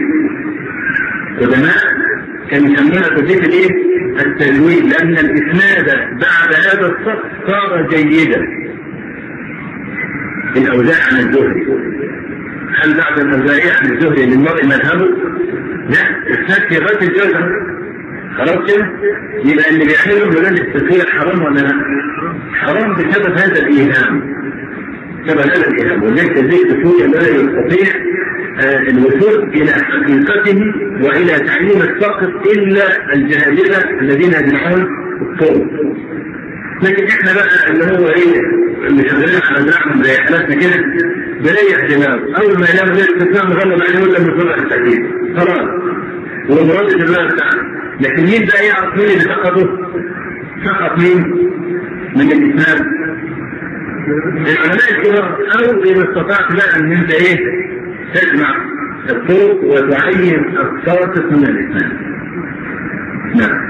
قدماء كانوا يسمونها تدليس الايه؟ التجويد، لان الاسناد بعد هذا الصف صار جيدا. الاوزاعي عن الزهري، هل بعد الاوزاعي عن الزهري للمرء مذهبه؟ لا، الاسناد في غايه الجوده. خلاص كده يبقى اللي بيعملوا بلاد التسويه حرام ولا لا؟ حرام بسبب هذا الايهام، بسبب هذا الايهام. وليس زي التسويه لا يستطيع الوصول الى حقيقته والى تعليم الساقط الا الجهابذه الذين يجمعون الطرق. لكن احنا بقى اللي هو ايه؟ اللي شغالين على دراعهم زي حالاتنا كده بريح دماغ، اول ما يلاقوا زي الاستسلام غلط عليه ولا مصدر التاكيد خلاص والمراد الدماغ بتاعه. لكن مين بقى يعرف مين اللي سقطه؟ سقط مين؟ من الاسناد العلماء الكبار. او اذا استطعت بقى ان انت ايه؟ تجمع الطرق وتعين الساقط من الاسناد. نعم.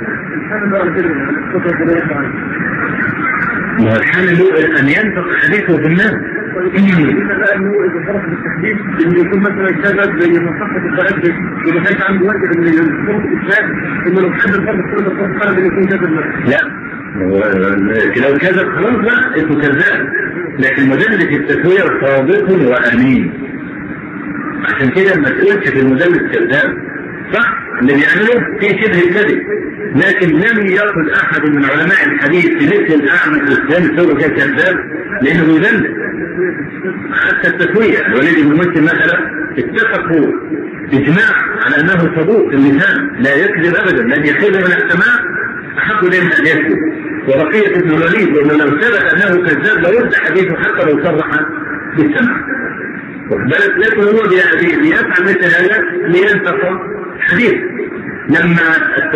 والحامل أن ينطق حديثه بالناس.
الآن هو إذا فرق بالتحديد إنه يكون مثلا كذب زي مصحة التأدب وإذا كانت عنده واجب من الفرق الإسلام إنه لو حد الفرق كل الفرق قال إنه يكون كذب.
لا، لو كذب خلاص بقى اسمه كذاب. لكن مدلس التسوية صادق وأمين. عشان كده ما تقولش في المدلس كذاب، صح؟ اللي بيعمله في شبه الكذب، لكن لم يأخذ أحد من علماء الحديث في مثل الأعمى الإسلام يسوي كذاب لأنه يذل. حتى التسوية الوليد بن مسلم مثلا اتفقوا إجماع على أنه صدوق اللسان لا يكذب أبدا، لن يخذ من السماء أحق لهم أن يكذب. ورقية ابن الوليد لأنه لو ثبت أنه كذاب ليرد حديثه حتى لو صرح بالسماء. لكن هو بيفعل مثل هذا لينتقى حديث. لما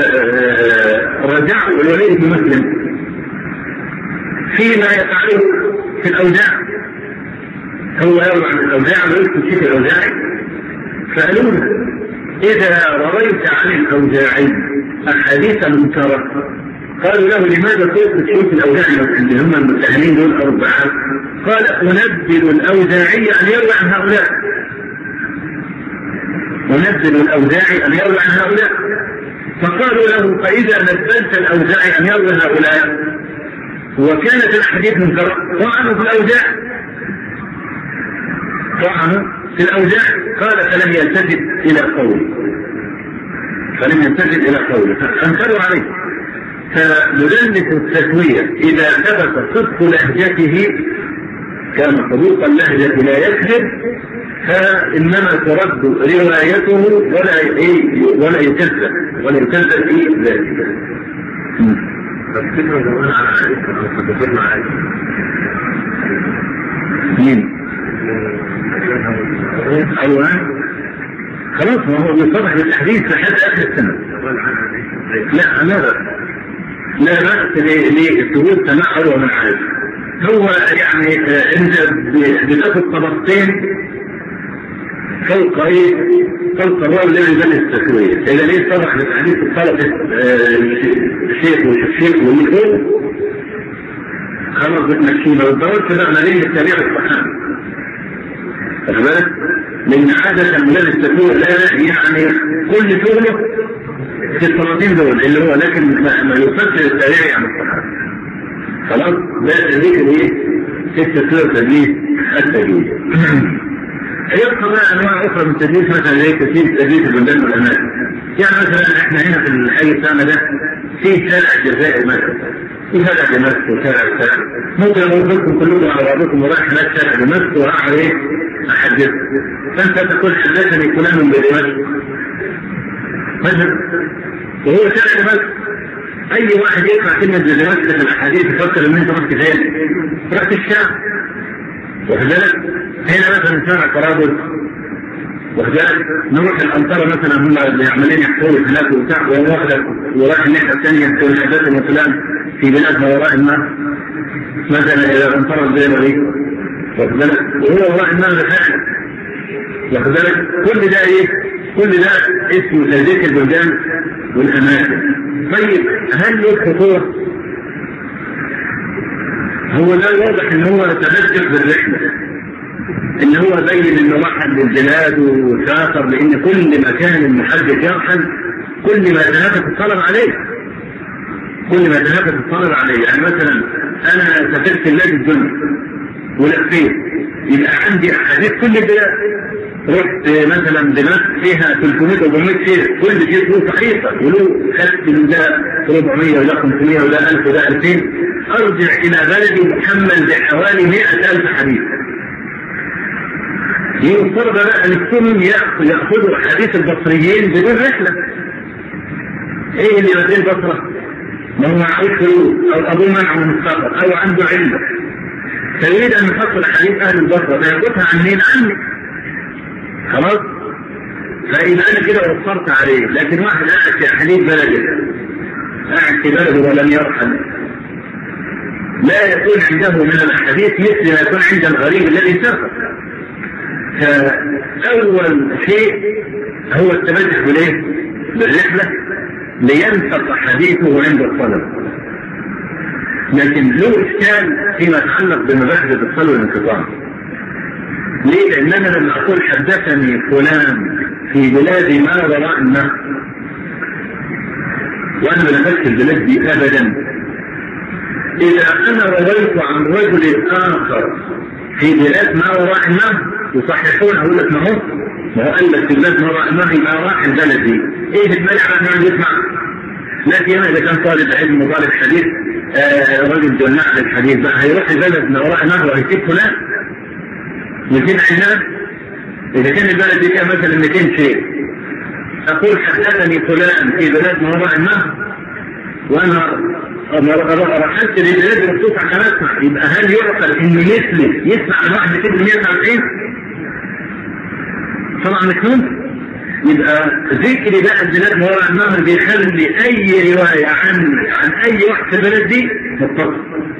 رجعوا الوليد بن مسلم فيما يفعله في الأوزاع، هو يروي عن الأوزاع ويكتب شيء الأوزاعي، فقالوا له إذا رويت عن الأوزاعي أحاديث منكرة قالوا له لماذا تكتب شيء الأوزاعي اللي هم المتهمين دول أربعة؟ قال أنبذ الأوزاعي أن يروي عن هؤلاء، ونزل الأوزاعي أن يروي عن هؤلاء. فقالوا له فإذا نزلت الأوزاعي أن يروي هؤلاء وكانت الأحاديث منكرة طعنوا في الأوزاعي، طعنوا في الأوزاعي. قال فلم يلتفت إلى قوله فأنكروا عليه. فمدلس التسوية إذا ثبت صدق لهجته كان صدوق اللهجة لا يكذب فإنما ترد روايته ولا يكذب في ذلك.
فكرة زمان على عائشة أو تدفرنا عائشة
مين؟ أيوة خلاص ما هو بيصرح بالتحديث لحد آخر السنة. لا بأس للثبوت سماع عروة من عائشة. هو يعني انت بتاخد طبقتين فوق الراوي الذي يبني التسوية. إذا ليه صرح بالتحديث الطلبة الشيخ والشيخ والمشهور خلاص بتمشيه ما بتدورش بقى عملية التابع الصحابي. خد بالك؟ لأن عادة المدرس التسوية لا يعني كل شغله في الطلبتين دول اللي هو لكن ما يوصلش للتابع عن الصحابي. خلاص ده تذكر ايه؟ في التسوية تدليس التجويد. يبقى بقى انواع اخرى من التدليس مثلا زي كثير تدليس البلدان والاماكن. يعني مثلا احنا هنا في الحي بتاعنا ده في شارع الجزائر مثلا، في شارع دمشق وشارع الشارع. ممكن اقول لكم كلكم على بعضكم ورايح هناك شارع دمشق وراح ايه؟ احدث. فانت تقول حدثني فلان من دمشق مثلا وهو شارع دمشق. اي واحد يسمع كلمه دمشق في الاحاديث يفكر ان انت رحت فين؟ رحت الشام. واخد بالك؟ هنا مثلا شارع قرابل وكذلك نروح الأنطرة مثلا هم اللي عمالين يحصلوا هناك وبتاع وواحدة وراح الناحية الثانية تقول حدثنا فلان في بلاد ما وراء الماء مثلا إلى الأنطرة البيضاء دي واخد بالك وهو وراء الماء بخير واخد بالك. كل ده إيه؟ كل ده اسمه تذكير البلدان والأماكن. طيب هل له خطورة؟ هو ده واضح إن هو تذكر بالرحلة، إن هو بين إنه رحل للبلاد وسافر، لأن كل مكان المحدث يرحل كل ما تنافس الطلب عليه، يعني مثلا أنا سافرت بلاد الدنيا ولفيت يبقى عندي أحاديث كل البلاد. رحت مثلا دمشق فيها 300-400 شيخ كل شيء صحيحة ولو خدت من ده 400 ولا 500 ولا 1000 ولا 2000 أرجع إلى بلدي محمل بحوالي 100,000 حديث. يفترض بقى ان السنن ياخذوا حديث البصريين بدون رحله. ايه اللي يوديه البصره؟ ما هو معهوش فلوس او ابوه منعه من السفر او عنده علة فيريد ان يفصل حديث اهل البصره فياخذها عن مين؟ عني. خلاص؟ فاذا انا كده وفرت عليه. لكن واحد قاعد في حديث بلده قاعد في بلده ولم يرحل لا يكون عنده من الاحاديث مثل ما يكون عند الغريب الذي سافر. فأول شيء هو التمسك بالرحلة لينفق حديثه عند الطلب. لكن له إشكال فيما يتعلق بمباحث الاتصال والانقطاع. ليه؟ لأننا لما أقول حدثني فلان في بلاد ما وراء النهر وأنا لا أفكر البلاد دي أبدا. إذا أنا رويت عن رجل آخر في بلاد ما وراء النهر يصححون أقول لك ما هو قال لك في بلاد ما وراء النهر يبقى راح البلد دي. إيه المانع على أنه يسمع؟ لا سيما إذا كان طالب علم وطالب حديث رجل جناع للحديث بقى هيروح البلد ما وراء النهر وهيسيب فلان يسيب عناب. إذا كان البلد دي فيها مثلا 200 شيء أقول حدثني فلان في بلاد ما وراء النهر وأنا رحلت للبلاد المخصوص عشان أسمع. يبقى هل يعقل إنه مثلي يسمع من واحد كده 190؟ طبعا مش ممكن. يبقى ذكري بقى البلاد ما وراء النهر بيخلي أي رواية عن أي واحد في البلاد دي متصل.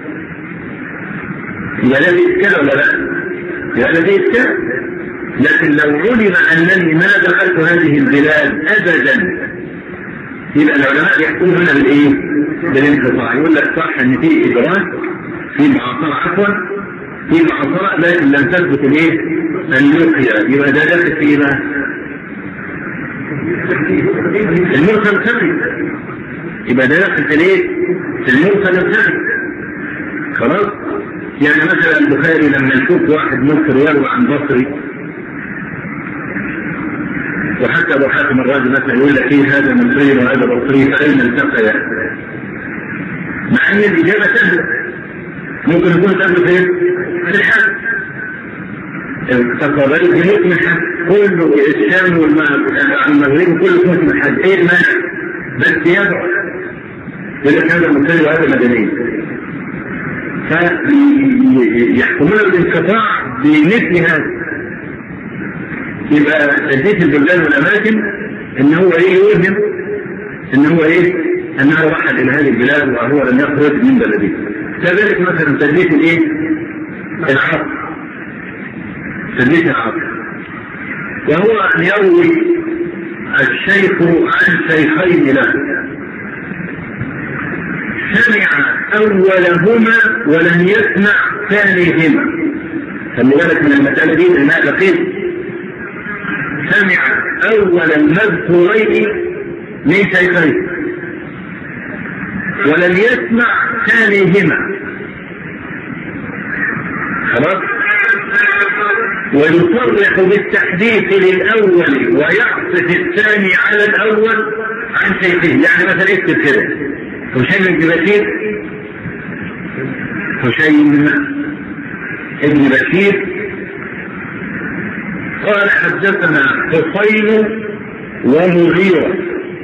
يبقى ده بيتكلم ولا لا؟ يبقى ده بيتكلم. لكن لو علم أنني ما دخلت هذه البلاد أبدا يبقى العلماء يحكمون هنا بالايه؟ بالانقطاع. يقول لك صح ان في ادراك في معاصره في معاصره لكن لم تثبت الايه؟ اللقيه. يبقى ده داخل في ايه بقى؟ المرسل خفي، يبقى ده داخل في الايه؟ في المرسل الخفي. خلاص؟ يعني مثلا البخاري لما يشوف واحد مصري يروي عن بصري، وحتى ابو حاتم الرازي مثلا يقول لك ايه هذا مصري وهذا بصري فاين التقيا؟ مع ان الاجابه سهله، ممكن يكون تقبل فين؟ في الحد. التقابل جنوب من الحد، كله الشام والمغرب كله جنوب من الحد، ايه المانع؟ بس يدعو يقول لك هذا مصري وهذا مدني، فيحكمون الانقطاع بمثل هذا. يبقى تجديد البلدان والاماكن ان هو ايه يوهم ان هو ايه انه رحل الى هذه البلاد وهو لم يخرج من بلده. كذلك مثلا تجديد الايه؟ العصر، تجديد العصر، وهو ان يروي الشيخ عن شيخين له سمع اولهما ولم يسمع ثانيهما. خلي بالك من المساله دي لانها دقيقه. سمع اول المذكورين من شيخين ولم يسمع ثانيهما. خلاص؟ ويصرح بالتحديث للاول ويعطف الثاني على الاول عن شيخه. يعني مثلا اكتب كده هشيم بن بشير، هشيم ابن بشير قال حدثنا حسين ومغيرة.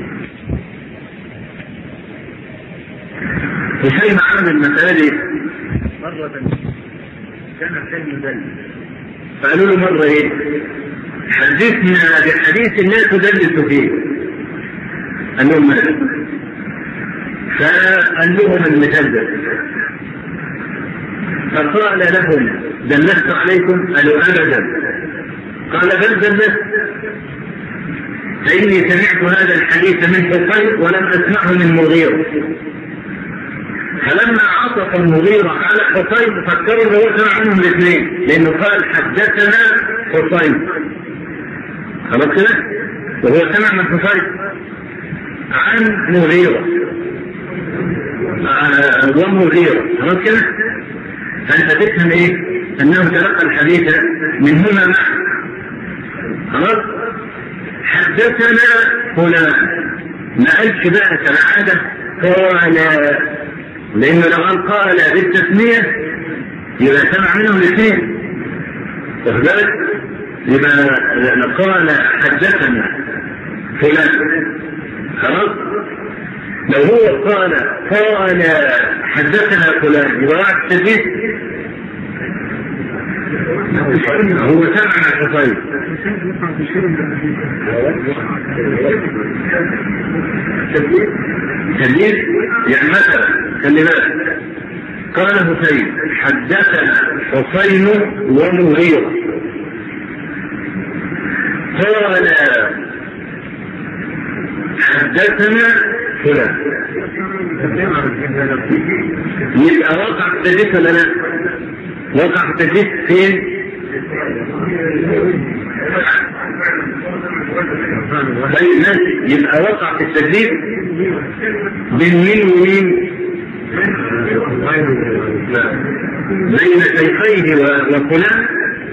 هشيم عمل المسألة دي مرة كان حسين مدلس، فقالوا له مرة ايه؟ حدثنا بحديث لا تدلس فيه. قال لهم ماذا؟ فقال لهم المثال ده، فقال لهم دلست عليكم؟ قالوا ابدا. قال بل دلست، فاني سمعت هذا الحديث من حسين ولم اسمعه من مغيرة. فلما عطف المغيرة على حسين فكروا انه هو سمع منهم الاثنين، لانه قال حدثنا حسين. خلاص كده؟ وهو سمع من حسين عن مغيرة ومغيرة. خلاص كده؟ فانت تفهم ايه؟ انه تلقى الحديث منهما معا. خلاص؟ حدثنا فلان، ما قالش بقى كالعادة قال، لانه لو قال بالتسمية يبقى سمع منهم الاثنين. واخد بالك؟ يبقى قال حدثنا فلان. خلاص؟ لو هو قال حدثنا فلان يبقى واحد تدريس، هو سمع الحصين. تدريس يعني مثلا خلي بالك قال حسين حدثنا حسين ومغيرة، قال حدثنا فلان، يبقى وقع التدريس ولا لا؟ وقع التدريس فين؟ طيب ماشي، يبقى وقع في التدريس بين مين ومين؟ بين شيخيه وفلان.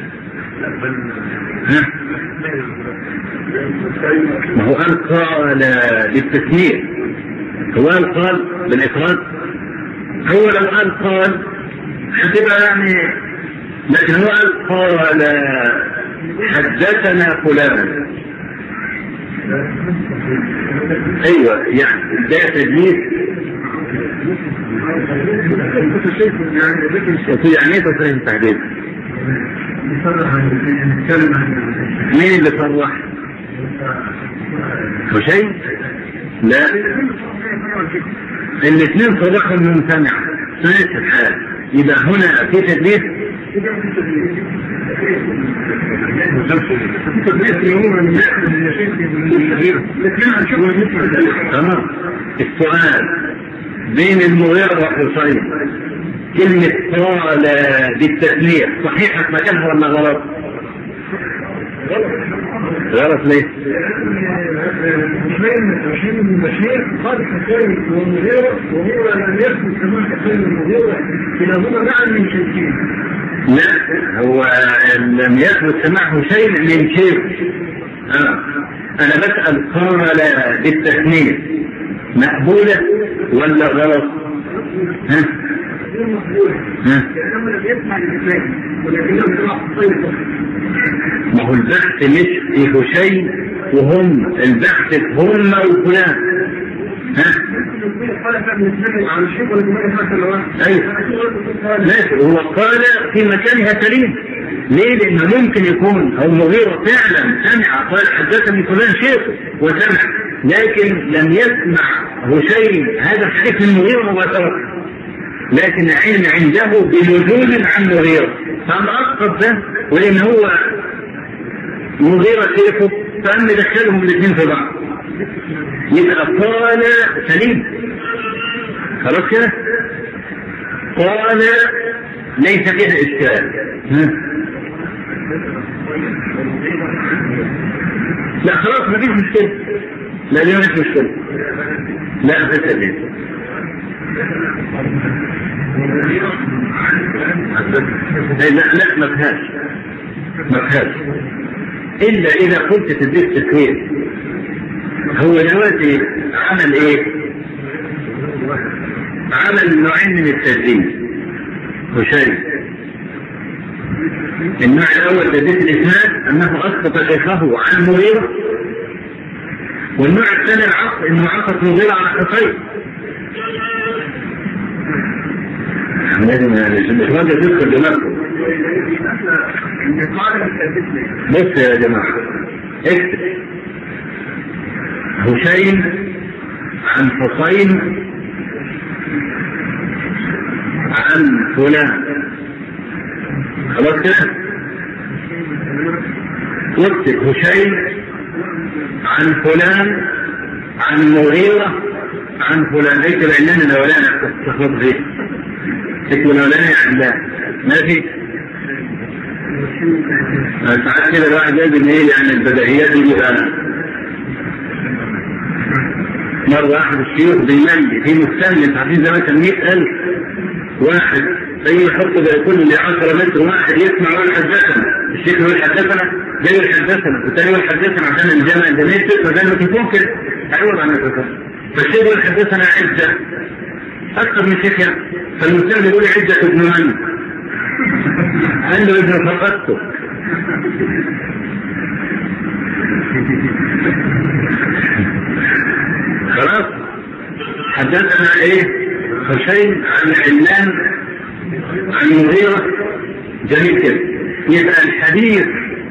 ما هو قال بالتسمية، هو قال بالإفراد. هو لو قال هتبقى يعني، لكن هو قال حدثنا فلان. ايوه يعني ده تدليس. يعني ايه تصريح التحديث؟ مين اللي صرح؟ حسين؟ لا، الاثنين صرحوا انهم سمع سمعت الحال. يبقى هنا في تدليس. تمام. السؤال بين المغيرة وحسين كلمة قال بالتثنية صحيحة مكانها ولا غلط؟ غلط ليه؟
عشان المشايخ قال حسين والمغيرة وهو لم يكن كما حسين المغيرة كلاهما معا من شيخين.
لا، هو لم يثبت سماعه شيء من شيخ. أنا بسأل قال بالتثنية مقبولة ولا غلط؟ ما هو البحث مش في هشيم وهم، البحث هم وفلان. هو قال في مكانها سليم. ليه؟ لأنه ممكن يكون أو المغيرة فعلا سمع قال حدثني فلان شيخ وسمع، لكن لم يسمع هشيم هذا الحديث من المغيرة مباشرة، لكن علم عنده بنزول عن مغيرة، فأنا أسقط ده، ولأن هو مغيرة شيخه فأنا دخلهم الاثنين في بعض، يبقى قال سليم. خلاص كده؟ قال ليس فيها إشكال. لا خلاص ما فيش مشكلة. لا ليه مش مشكلة؟ لا بس ليه؟ لا ما فيهاش إلا إذا قلت تدريس تكوين. هو دلوقتي عمل إيه؟ عمل نوعين من التدريس وشيء. النوع الأول تدريس الإسناد أنه أسقط شيخه عن مغيرة، والنوع الثاني العصر أنه عصر مغيرة على حصين. لازم مش راجع تدخل دماغكم. بص يا جماعة اكتب هشيم عن حصين عن فلان. خلاص كده؟ اكتب هشيم عن فلان عن مغيرة عن فلان. اكتب العنان الاولاني تخلط فيه، اكتب الاولاني عن لا ماشي. ساعات كده الواحد لازم ايه يعني البديهيات دي بقى. مرة واحد الشيوخ بيملي في مستهلك عارفين زمان كان 100,000 واحد زي يحط كل 10 متر واحد يسمع يقول حدثنا، الشيخ يقول حدثنا، جاي يقول حدثنا، والثاني يقول حدثنا عشان الجامع الجميل تسمع زي ما تكون كده هيقول عن الحدث. فالشيخ يقول حدثنا عزة أكثر من شيخ يعني، فالمسلم يقول عزة ابن من؟ عنده ابن فقدته. خلاص حدثنا ايه؟ هشيم عن علان عن مغيرة. جميل كده. يبقى الحديث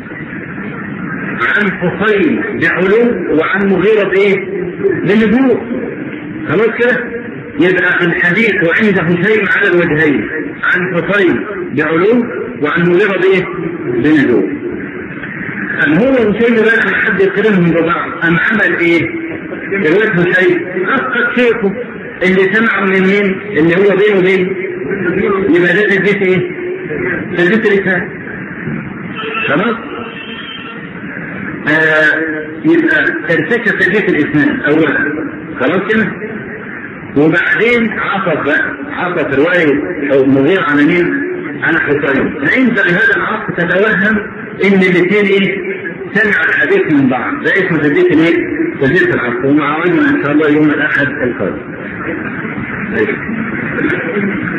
عن حصين بعلو وعن مغيرة بايه؟ بنبوء. خلاص كده؟ يبقى الحديث وعند هشيم على الوجهين، عن حصين بعلو وعن مغيرة بايه؟ بنبوء. أم هو هشيم بقى من حد يقرنهم ببعض أم عمل ايه؟ الوجه هشيم أسقط شيخه اللي سمعه من مين؟ اللي هو بينه وبين، يبقى ده تلبيت ايه؟ تلبيت الإسناد. خلاص؟ يبقى ارتكب تلبيت الإسناد أولا. خلاص كده؟ وبعدين عطف رواية أو مغير عن مين؟ عن حصين. عند بهذا العطف تتوهم إن الاثنين إيه؟ سمع الحديث من بعض. ده اسمه تلبيت الايه؟ تلبيت العطف. ومعاودنا إن شاء الله يوم الأحد القادم.